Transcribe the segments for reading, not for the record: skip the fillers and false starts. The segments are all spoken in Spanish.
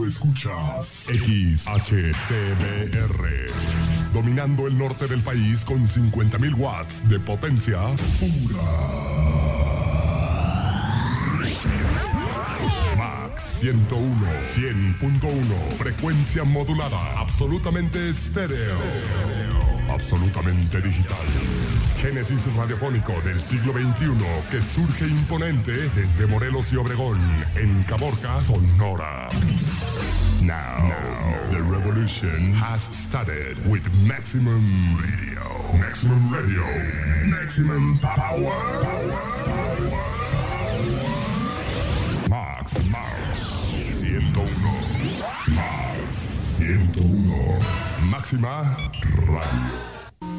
escuchas XHCBR, dominando el norte del país con 50.000 watts de potencia pura. Max 101, 100.1, frecuencia modulada, absolutamente estéreo, absolutamente digital. Génesis radiofónico del siglo XXI que surge imponente desde Morelos y Obregón, en Caborca, Sonora. Now, the revolution has started with Maximum Radio. Maximum Radio. Maximum power. Max 101. Max 101. Máxima Radio.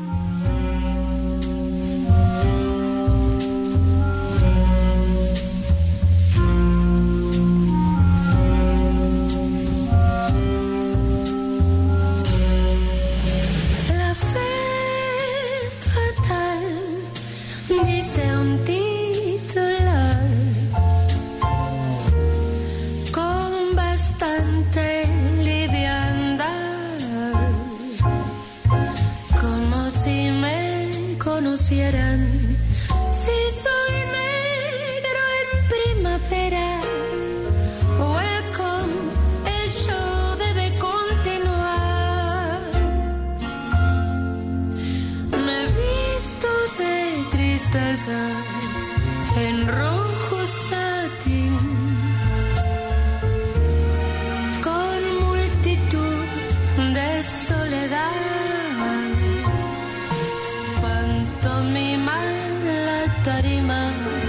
Si soy negro en primavera, welcome, el show debe continuar. Me visto de tristeza en rojo satín, con multitud de soledad. Pantomima la tarima,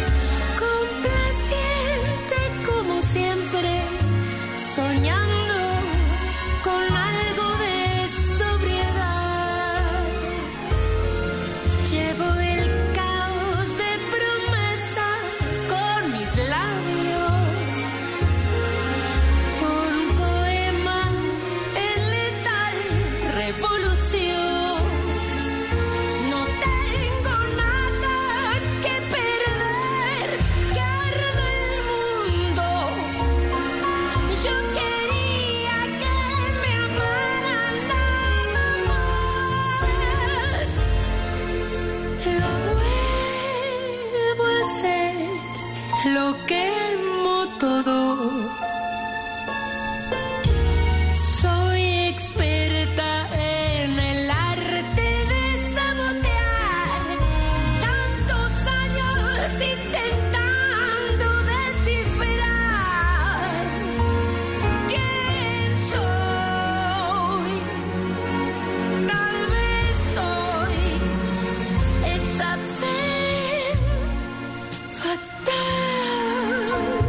complaciente como siempre, soñando con algo de sobriedad. Llevo el caos de promesa con mis labios, un poema en letal revolución. Lo quemo todo. Soy experta en el arte de sabotear. Tantos años intentando descifrar quién soy. Tal vez soy esa fe fatal.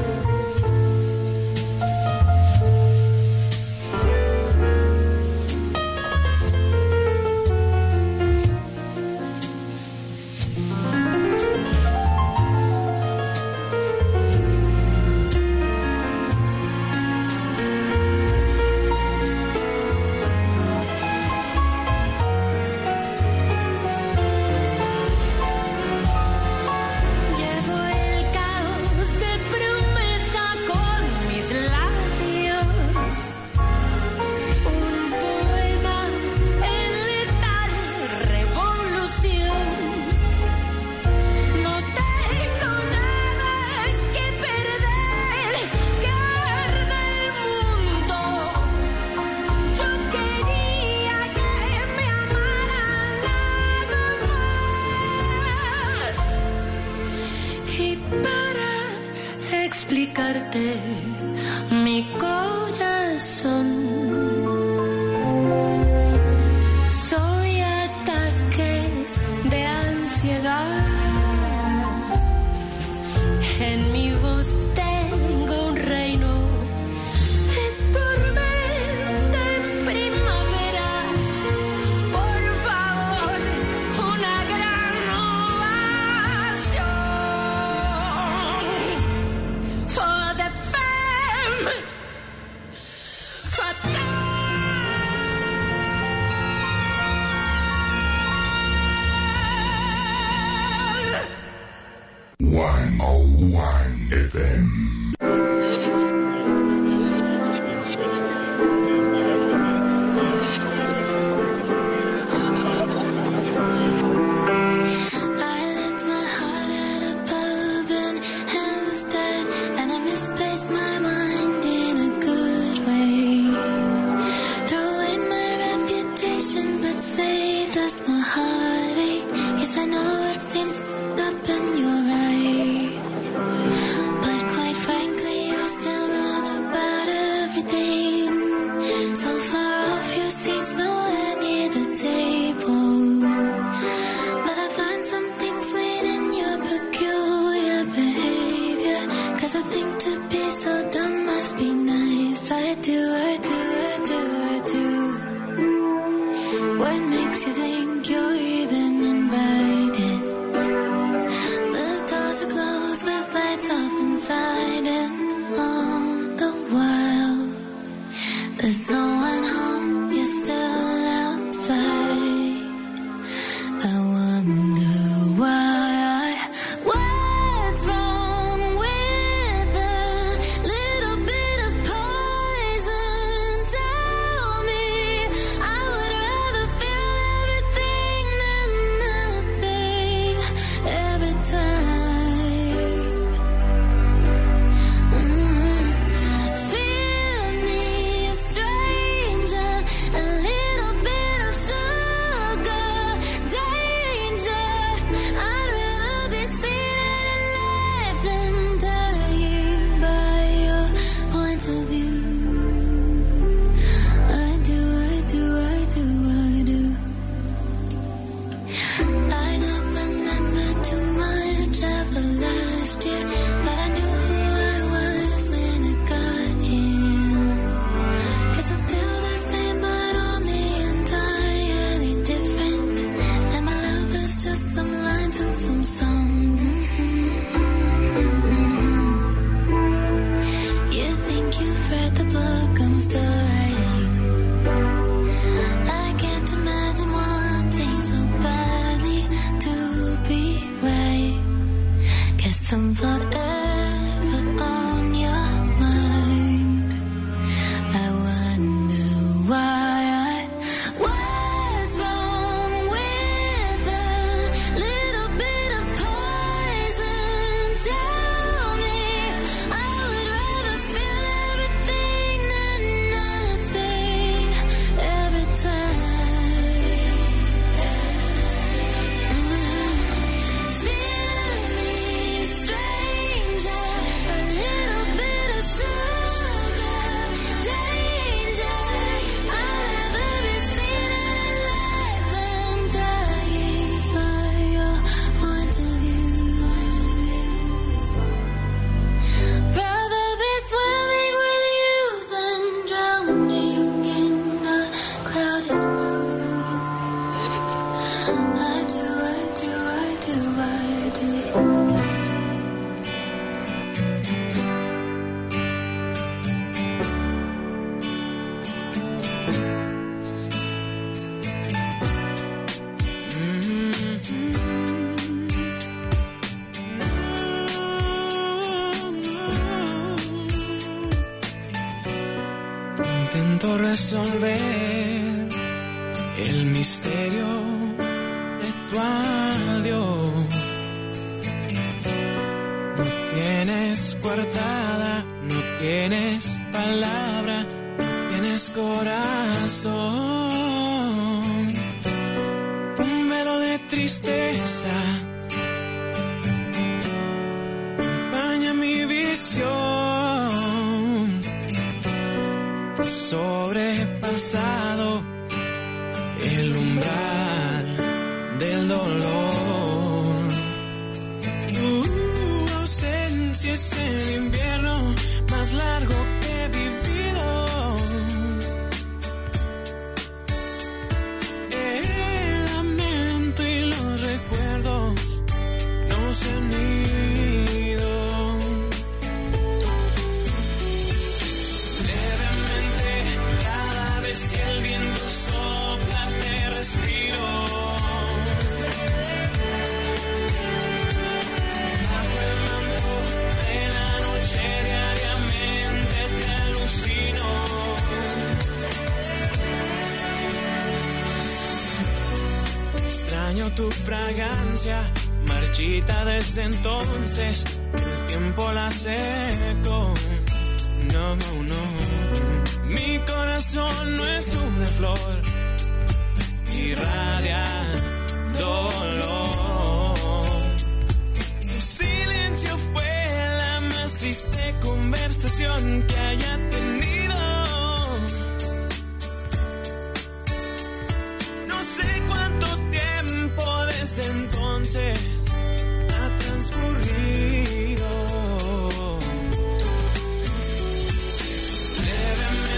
Explicarte mi corazón. Soy ataques de ansiedad. En mi voz tengo un reino de tormenta en primavera. Por favor, una gran ovación. For the femme fatale. 101 FM. What makes you think you're even invited? The doors are closed with lights off inside, and all the while there's no one home, you're still outside. I wonder why. What's wrong with a little bit of poison? Tell me. I would rather feel everything than nothing every time. Feel me, a stranger, a little bit of sugar, danger. I'd rather be seen alive than dying by your point of view. I do. I don't remember too much of the last year, but I knew who I was when I got here. Guess I'm still the same, but only entirely different. And my love is just some lines and some songs. You think you've read the book I'm still writing. I can't imagine wanting so badly to be right. Guess I'm forever on your mind. I wonder why. What's wrong with a little bit of poison? Tell me. I would rather feel everything than nothing every time. Feel me, stranger, a little bit of sugar, danger. I'd rather be seen alive than dying by your point of view. Rather be swimming with you than drowning in a crowded room. I do. Intento resolver el misterio de tu adiós. No tienes coartada, no tienes palabra, no tienes corazón. Un velo de tristeza acompaña mi visión. Sobrepasado el umbral del dolor. Tu ausencia es el invierno más largo que he vivido. El lamento y los recuerdos no se han ido. Levemente, cada vez que el viento sopla te respiro. Bajo el manto de la noche diariamente te alucino. Extraño tu fragancia, marchita desde entonces, el tiempo la secó. No. Mi corazón no es una flor, irradia dolor. Tu silencio fue la más triste conversación que haya tenido. No sé cuánto tiempo desde entonces ha transcurrido. Levemente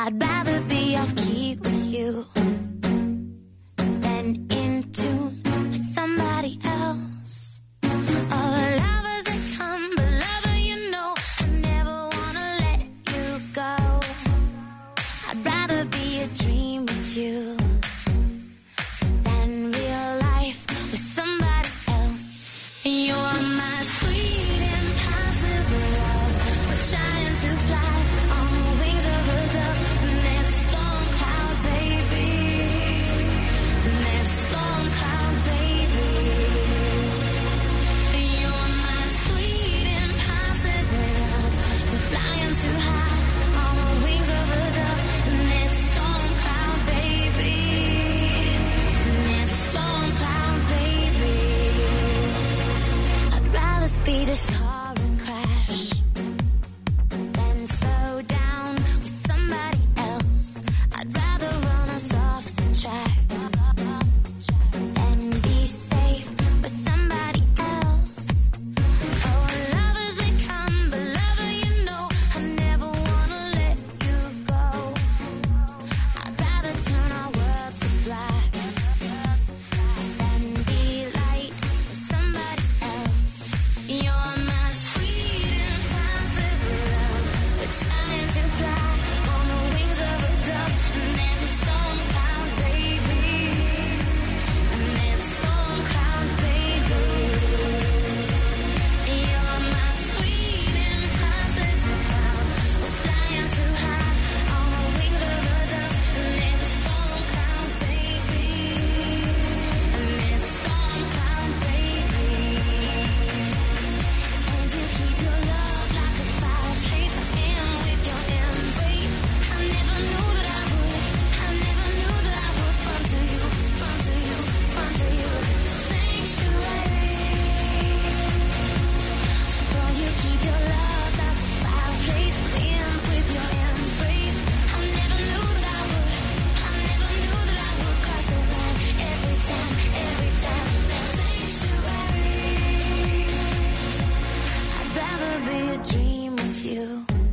I'd rather be off key with you than in tune with somebody else. Oh, lovers that come, but lover, you know, I never wanna let you go. I'd rather be a dream with you than real life with somebody else. You're my sweet impossible love. We're trying to fly on the wings of a dove. And there's a storm cloud, baby. And there's a storm cloud, baby. You're my sweet impossible love. We're flying too high on the wings of a dove. And there's a storm cloud, baby. And there's a storm cloud, baby. I'd rather speed this car and crash than slow down with somebody else. I'd rather run us off the track than be safe with somebody else. Oh, lovers they come, but lover, you know, I never wanna let you go. I'd rather turn our world to black than be light with somebody else. You're my sweet impossible love. We're trying to fly on the wings of a dove. And there's a storm cloud, baby. And there's a storm cloud, baby. You're my sweet impossible love. We're flying too high on the wings of a dove. And there's a storm cloud, baby. And there's a storm cloud, baby. And you keep your love like a fireplace. I am with your embrace. I never knew that I would. I never knew that I would run to you, run to you, run to you. Sanctuary. Girl, you keep your love like a fireplace. I am with your embrace. I never knew that I would. I never knew that I would cross the line every time, every time. Sanctuary. I'd rather be a dream with you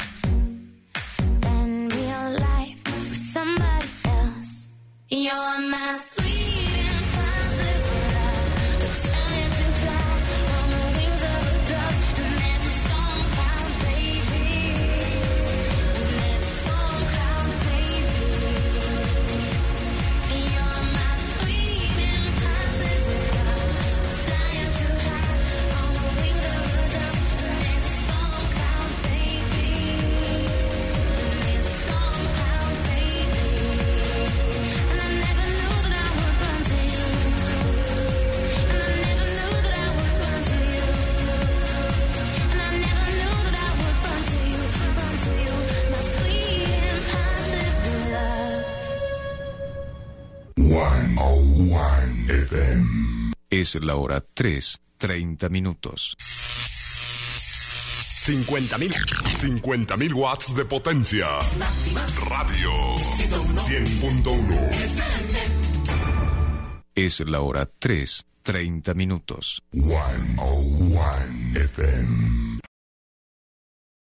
than real life with somebody else. You're my sweet impossible love. We're trying to fly on the wings of a dove. And there's a storm cloud, baby. And there's a storm cloud, baby. You're my sweet impossible love. We're flying too high on the wings of a dove. And there's a storm cloud, baby. And there's a storm cloud, baby. And I never knew that I would run to you. And I never knew that I would run to you. And I never knew that I would run to you, run to you. My sweet impossible love. 101 FM. Es la hora 3:30 minutos. 50.000 watts de potencia. Radio 100.1. Es la hora 3:30 minutos. 101